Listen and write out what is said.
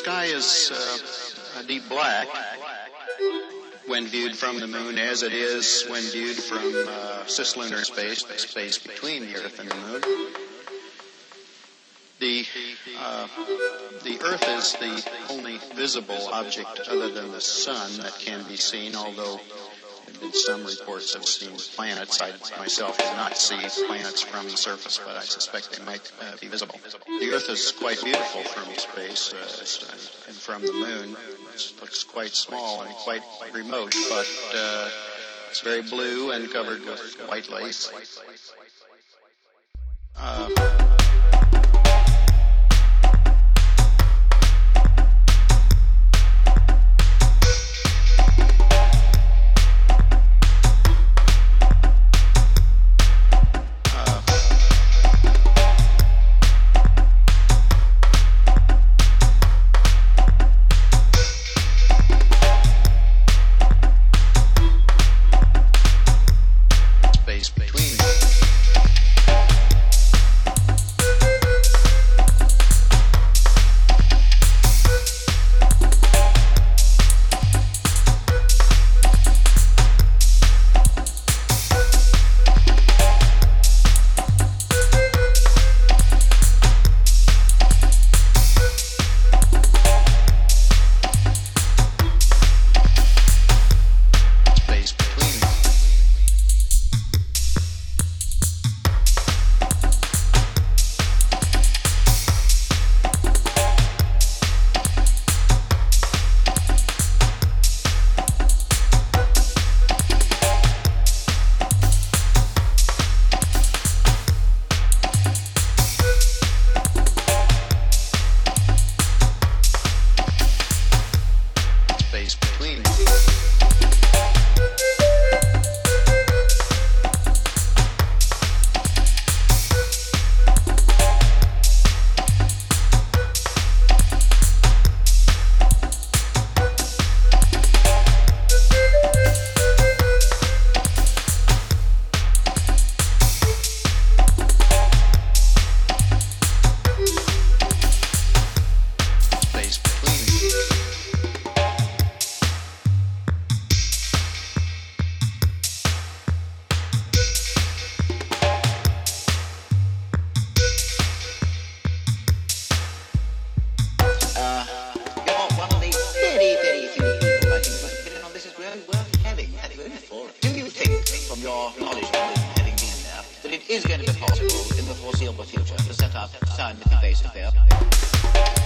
sky is a deep black when viewed from the moon, as it is when viewed from cislunar space, the space between the Earth and the moon. The Earth is the only visible object other than the sun that can be seen, although some reports have seen planets. I myself do not see planets from the surface, but I suspect they might be visible. The Earth is quite beautiful from space, and from the moon it looks quite small and quite remote, but it's very blue and covered with white lace. Is going to be possible in the foreseeable future to set up scientific base affair.